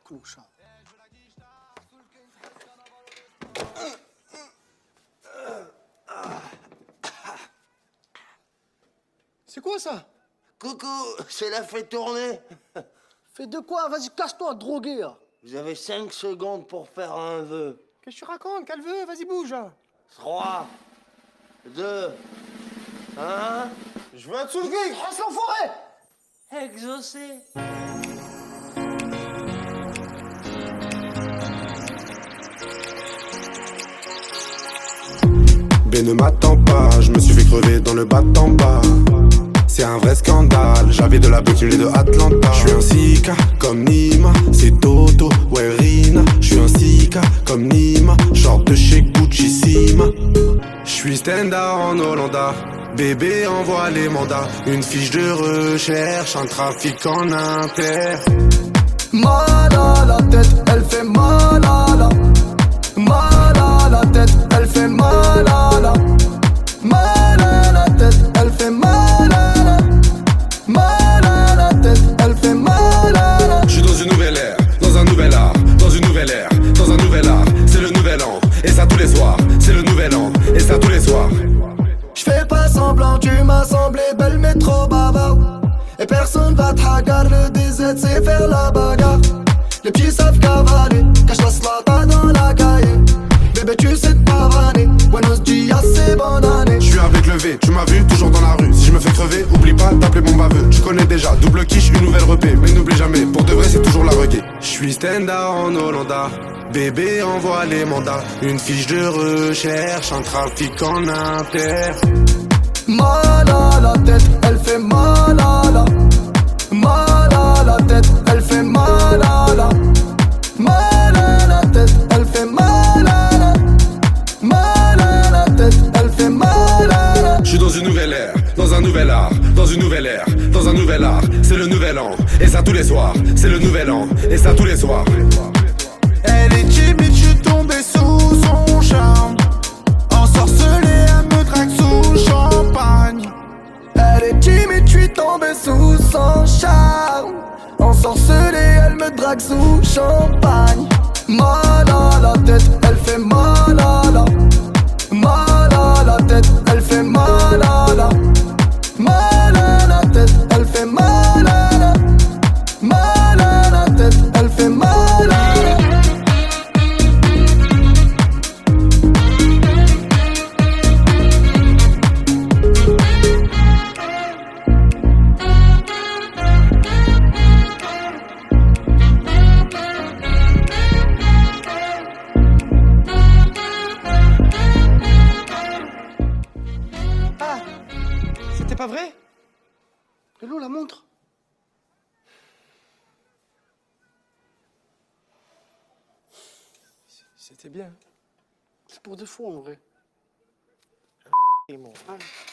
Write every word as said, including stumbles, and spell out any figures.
clochard. C'est quoi ça? Coucou, c'est la fait tourner. Fais de quoi? Vas-y, casse-toi, drogué, là. Vous avez cinq secondes pour faire un vœu. Qu'est-ce que tu racontes? Quel vœu? Vas-y, bouge, là. trois, deux, un... Je veux être sous le gris, reste l'enfoiré! Exaucé. B ne m'attend pas, je me suis fait crever dans le bat en bas. C'est un vrai scandale, j'avais de la bétule et de Atlanta. Je suis un sika comme Nima, c'est Toto, ouais Rina. Je suis un sika comme Nima, short de chez Gucci Sima. Je suis stand-up en Hollanda, bébé envoie les mandats. Une fiche de recherche, un trafic en inter. Mal à la tête, elle fait mal à la. Mal à la tête, elle fait mal à la. Mal à la tête, elle fait mal à la. Mal à la tête, elle fait mal à la. Je suis dans une nouvelle ère, dans un nouvel art, dans une nouvelle ère, dans un nouvel art. C'est le nouvel an, et ça tous les soirs. C'est le nouvel an, et ça tous les soirs. J'fais pas semblant, tu m'as semblé belle mais trop bavarde. Et personne va te hagar, le D Z c'est faire la bagarre. Les petits savent cavaler, cache la slata dans la cahier. Bébé tu sais te pavaner, buenos dias c'est bonne année. Je suis avec le V, tu m'as vu toujours dans la rue. Si je me fais crever, oublie pas d'appeler mon baveux. Tu connais déjà, double quiche, une nouvelle repée. Mais n'oublie jamais, pour de vrai c'est toujours la reggae. Je suis stand-up en Hollanda, bébé envoie les mandats. Une fiche de recherche, un trafic en inter. Mal à la tête, elle fait mal à la. Mal à la tête, elle fait mal à la. Mal à la tête, elle fait mal à la. Mal à la tête, elle fait mal à la. Je suis dans une nouvelle ère, dans un nouvel art, dans une nouvelle ère, dans un nouvel art. C'est le nouvel an, et ça tous les soirs. C'est le nouvel an, et ça tous les soirs. Elle est timide, je suis tombé sous son charme. Ensorcelée, elle me drague sous champagne. Elle est timide, je suis tombé sous son charme. Ensorcelée, elle me drague sous champagne. Mal à la tête, elle fait mal à la. Mal à la tête, elle fait mal à la. Mal à la tête, elle fait mal à la. Mal à la tête, elle fait mal à la. C'était pas vrai? Hello, la montre? C'était bien. C'est pour de faux, en vrai. Et mon...